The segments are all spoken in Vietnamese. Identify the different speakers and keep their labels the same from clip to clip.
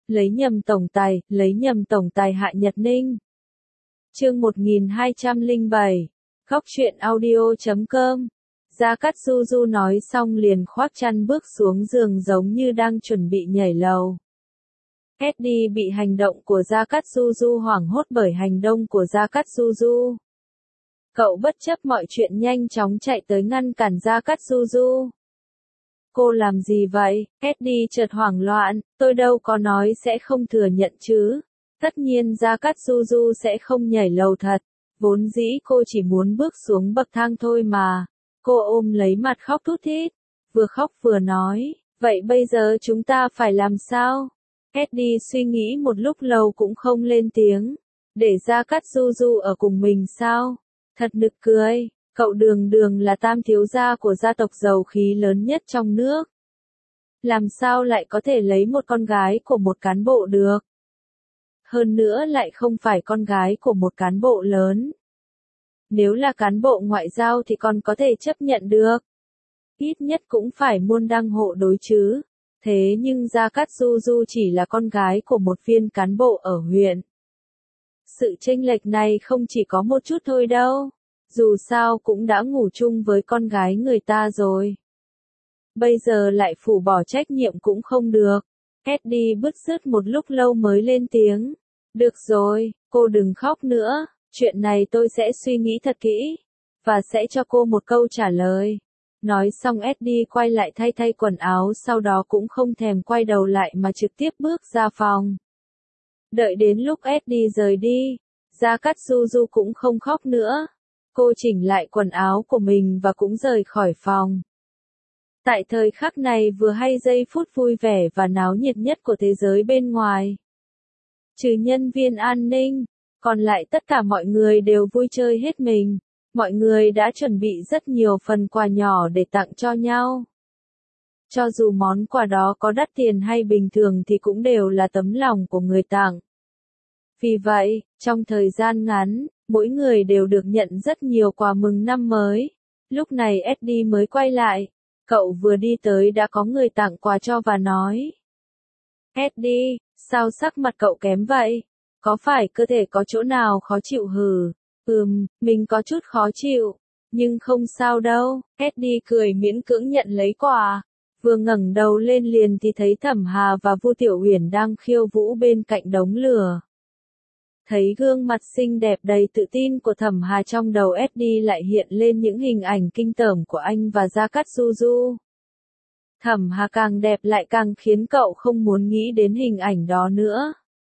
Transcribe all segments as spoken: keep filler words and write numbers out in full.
Speaker 1: lấy nhầm tổng tài, lấy nhầm tổng tài Hạ Nhật Ninh. Chương một nghìn hai trăm lẻ bảy, Góc truyện audio chấm com. Gia Cát Du Du nói xong liền khoác chăn bước xuống giường giống như đang chuẩn bị nhảy lầu. Eddie bị hành động của Gia Cát Du Du hoảng hốt bởi hành động của Gia Cát Du Du. Cậu bất chấp mọi chuyện nhanh chóng chạy tới ngăn cản Gia Cát Du Du. Cô làm gì vậy? Eddie chợt hoảng loạn, tôi đâu có nói sẽ không thừa nhận chứ. Tất nhiên Gia Cát Du Du sẽ không nhảy lầu thật. Vốn dĩ cô chỉ muốn bước xuống bậc thang thôi mà. Cô ôm lấy mặt khóc thút thít. Vừa khóc vừa nói, vậy bây giờ chúng ta phải làm sao? Eddie suy nghĩ một lúc lâu cũng không lên tiếng. Để Gia Cát Du Du ở cùng mình sao? Thật nực cười, cậu Đường Đường là tam thiếu gia của gia tộc giàu khí lớn nhất trong nước. Làm sao lại có thể lấy một con gái của một cán bộ được? Hơn nữa lại không phải con gái của một cán bộ lớn. Nếu là cán bộ ngoại giao thì còn có thể chấp nhận được. Ít nhất cũng phải môn đăng hộ đối chứ. Thế nhưng Gia Cát Du Du chỉ là con gái của một viên cán bộ ở huyện. Sự chênh lệch này không chỉ có một chút thôi đâu. Dù sao cũng đã ngủ chung với con gái người ta rồi. Bây giờ lại phủ bỏ trách nhiệm cũng không được. Eddie bứt rứt một lúc lâu mới lên tiếng. Được rồi, cô đừng khóc nữa. Chuyện này tôi sẽ suy nghĩ thật kỹ. Và sẽ cho cô một câu trả lời. Nói xong Eddie quay lại thay thay quần áo, sau đó cũng không thèm quay đầu lại mà trực tiếp bước ra phòng. Đợi đến lúc Eddie rời đi, Gia Cát Du Du cũng không khóc nữa. Cô chỉnh lại quần áo của mình và cũng rời khỏi phòng. Tại thời khắc này vừa hay giây phút vui vẻ và náo nhiệt nhất của thế giới bên ngoài. Trừ nhân viên an ninh, còn lại tất cả mọi người đều vui chơi hết mình. Mọi người đã chuẩn bị rất nhiều phần quà nhỏ để tặng cho nhau. Cho dù món quà đó có đắt tiền hay bình thường thì cũng đều là tấm lòng của người tặng. Vì vậy, trong thời gian ngắn, mỗi người đều được nhận rất nhiều quà mừng năm mới. Lúc này Eddie mới quay lại. Cậu vừa đi tới đã có người tặng quà cho và nói. Eddie, sao sắc mặt cậu kém vậy? Có phải cơ thể có chỗ nào khó chịu hừ? Ừm, mình có chút khó chịu. Nhưng không sao đâu. Eddie cười miễn cưỡng nhận lấy quà. Vừa ngẩng đầu lên liền thì thấy Thẩm Hà và Vu Tiểu Uyển đang khiêu vũ bên cạnh đống lửa. Thấy gương mặt xinh đẹp đầy tự tin của Thẩm Hà, trong đầu Eddie lại hiện lên những hình ảnh kinh tởm của anh và Gia Cát Du Du. Thẩm Hà càng đẹp lại càng khiến cậu không muốn nghĩ đến hình ảnh đó nữa.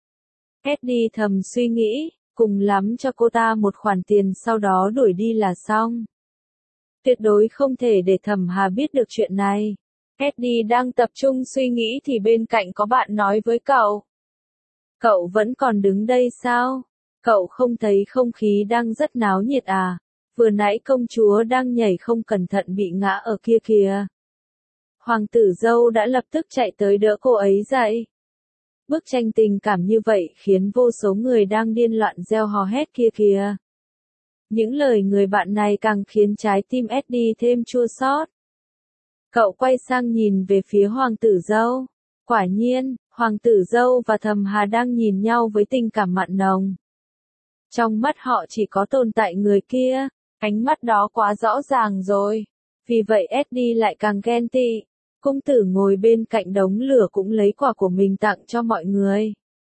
Speaker 1: Eddie thầm suy nghĩ, cùng lắm cho cô ta một khoản tiền sau đó đuổi đi là xong. Tuyệt đối không thể để Thẩm Hà biết được chuyện này. Eddie đang tập trung suy nghĩ thì bên cạnh có bạn nói với cậu. Cậu vẫn còn đứng đây sao? Cậu không thấy không khí đang rất náo nhiệt à? Vừa nãy công chúa đang nhảy không cẩn thận bị ngã ở kia kìa. Hoàng tử dâu đã lập tức chạy tới đỡ cô ấy dậy. Bức tranh tình cảm như vậy khiến vô số người đang điên loạn reo hò hét kia kìa. Những lời người bạn này càng khiến trái tim Eddie thêm chua xót. Cậu quay sang nhìn về phía hoàng tử dâu. Quả nhiên, hoàng tử dâu và Thẩm Hà đang nhìn nhau với tình cảm mặn nồng. Trong mắt họ chỉ có tồn tại người kia, ánh mắt đó quá rõ ràng rồi. Vì vậy Eddie lại càng ghen tị. Công tử ngồi bên cạnh đống lửa cũng lấy quà của mình tặng cho mọi người.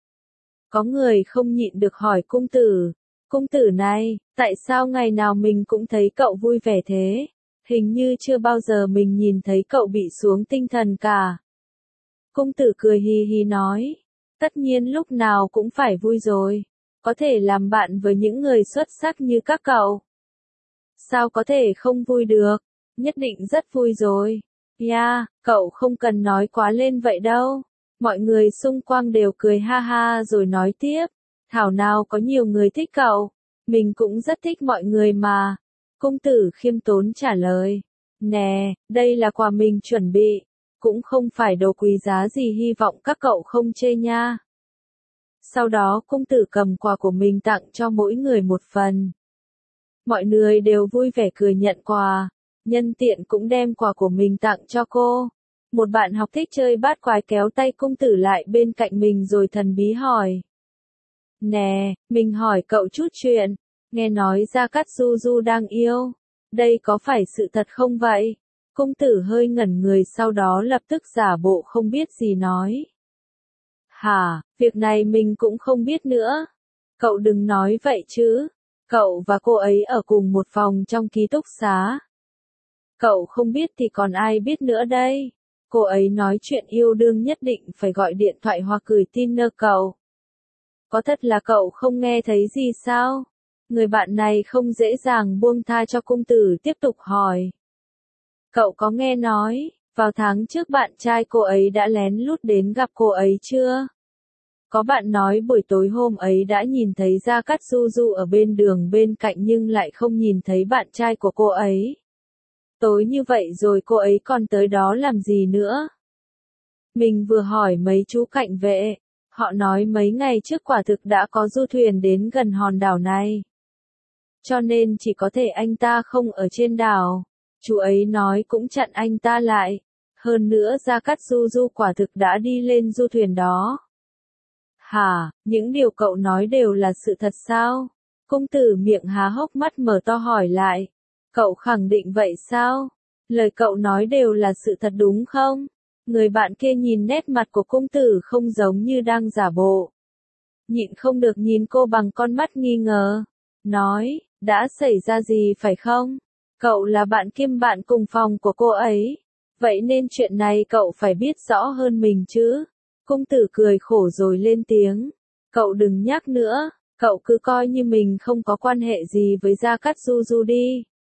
Speaker 1: Có người không nhịn được hỏi công tử. Công tử này, tại sao ngày nào mình cũng thấy cậu vui vẻ thế? Hình như chưa bao giờ mình nhìn thấy cậu bị xuống tinh thần cả. Công tử cười hì hì nói. Tất nhiên lúc nào cũng phải vui rồi. Có thể làm bạn với những người xuất sắc như các cậu. Sao có thể không vui được? Nhất định rất vui rồi. Yeah, cậu không cần nói quá lên vậy đâu. Mọi người xung quanh đều cười ha ha rồi nói tiếp. Thảo nào có nhiều người thích cậu. Mình cũng rất thích mọi người mà. Công tử khiêm tốn trả lời. Nè, đây là quà mình chuẩn bị. Cũng không phải đồ quý giá gì, hy vọng các cậu không chê nha. Sau đó công tử cầm quà của mình tặng cho mỗi người một phần. Mọi người đều vui vẻ cười nhận quà. Nhân tiện cũng đem quà của mình tặng cho cô. Một bạn học thích chơi bát quái kéo tay cung tử lại bên cạnh mình rồi thần bí hỏi. Nè, mình hỏi cậu chút chuyện, nghe nói Gia Cát Du Du đang yêu, đây có phải sự thật không vậy? Cung tử hơi ngẩn người sau đó lập tức giả bộ không biết gì nói. Hả, việc này mình cũng không biết nữa. Cậu đừng nói vậy chứ, cậu và cô ấy ở cùng một phòng trong ký túc xá. Cậu không biết thì còn ai biết nữa đây. Cô ấy nói chuyện yêu đương nhất định phải gọi điện thoại hoặc gửi tin nơ cậu. Có thật là cậu không nghe thấy gì sao? Người bạn này không dễ dàng buông tha cho cung tử tiếp tục hỏi. Cậu có nghe nói, vào tháng trước bạn trai cô ấy đã lén lút đến gặp cô ấy chưa? Có bạn nói buổi tối hôm ấy đã nhìn thấy Gia Cát Du Du ở bên đường bên cạnh nhưng lại không nhìn thấy bạn trai của cô ấy. Tối như vậy rồi cô ấy còn tới đó làm gì nữa? Mình vừa hỏi mấy chú cảnh vệ, họ nói mấy ngày trước quả thực đã có du thuyền đến gần hòn đảo này. Cho nên chỉ có thể anh ta không ở trên đảo. Chú ấy nói cũng chặn anh ta lại. Hơn nữa Gia Cát Du Du quả thực đã đi lên du thuyền đó. Hả, những điều cậu nói đều là sự thật sao? Cung tử miệng há hốc mắt mở to hỏi lại. Cậu khẳng định vậy sao? Lời cậu nói đều là sự thật đúng không? Người bạn kia nhìn nét mặt của cung tử không giống như đang giả bộ. Nhịn không được nhìn cô bằng con mắt nghi ngờ. Nói, đã xảy ra gì phải không? Cậu là bạn kiêm bạn cùng phòng của cô ấy. Vậy nên chuyện này cậu phải biết rõ hơn mình chứ. Cung tử cười khổ rồi lên tiếng. Cậu đừng nhắc nữa, cậu cứ coi như mình không có quan hệ gì với Gia Cát Du Du đi.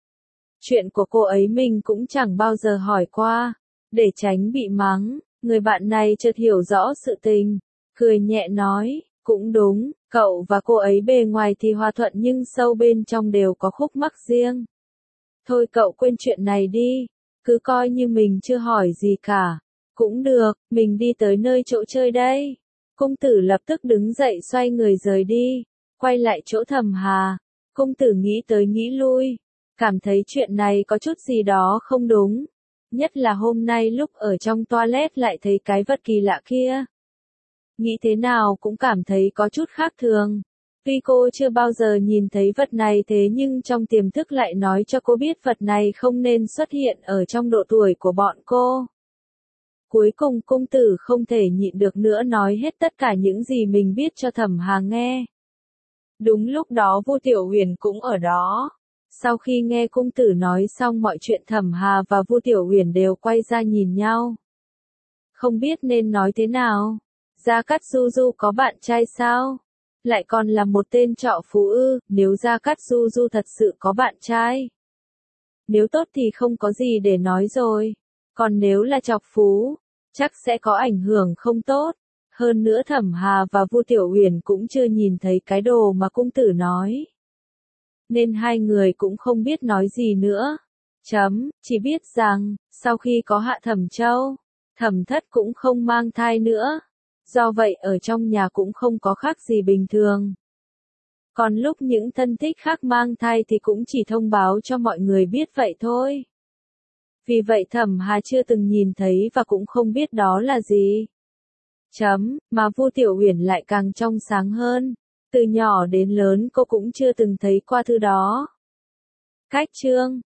Speaker 1: Chuyện của cô ấy mình cũng chẳng bao giờ hỏi qua. Để tránh bị mắng, người bạn này chợt hiểu rõ sự tình. Cười nhẹ nói, cũng đúng, cậu và cô ấy bề ngoài thì hòa thuận nhưng sâu bên trong đều có khúc mắc riêng. Thôi cậu quên chuyện này đi, cứ coi như mình chưa hỏi gì cả. Cũng được, mình đi tới nơi chỗ chơi đây. Cung tử lập tức đứng dậy xoay người rời đi, quay lại chỗ Thẩm Hà. Cung tử nghĩ tới nghĩ lui, cảm thấy chuyện này có chút gì đó không đúng. Nhất là hôm nay lúc ở trong toilet lại thấy cái vật kỳ lạ kia. Nghĩ thế nào cũng cảm thấy có chút khác thường. Tuy cô chưa bao giờ nhìn thấy vật này thế nhưng trong tiềm thức lại nói cho cô biết vật này không nên xuất hiện ở trong độ tuổi của bọn cô. Cuối cùng cung tử không thể nhịn được nữa nói hết tất cả những gì mình biết cho Thẩm Hà nghe. Đúng lúc đó Vu Tiểu Huyền cũng ở đó. Sau khi nghe cung tử nói xong mọi chuyện Thẩm Hà và Vu Tiểu Huyền đều quay ra nhìn nhau. Không biết nên nói thế nào. Gia Cát Du Du có bạn trai sao? Lại còn là một tên trọ phú ư, nếu Gia Cát Du Du thật sự có bạn trai. Nếu tốt thì không có gì để nói rồi. Còn nếu là trọc phú, chắc sẽ có ảnh hưởng không tốt. Hơn nữa Thẩm Hà và Vu Tiểu Huyền cũng chưa nhìn thấy cái đồ mà cung tử nói. Nên hai người cũng không biết nói gì nữa. Chấm, chỉ biết rằng, sau khi có Hạ Thẩm Châu, Thẩm Thất cũng không mang thai nữa. Do vậy ở trong nhà cũng không có khác gì bình thường. Còn lúc những thân thích khác mang thai thì cũng chỉ thông báo cho mọi người biết vậy thôi. Vì vậy Thẩm Hà chưa từng nhìn thấy và cũng không biết đó là gì. Chấm, mà Vu Tiểu Huyền lại càng trong sáng hơn. Từ nhỏ đến lớn cô cũng chưa từng thấy qua thứ đó. Cách chương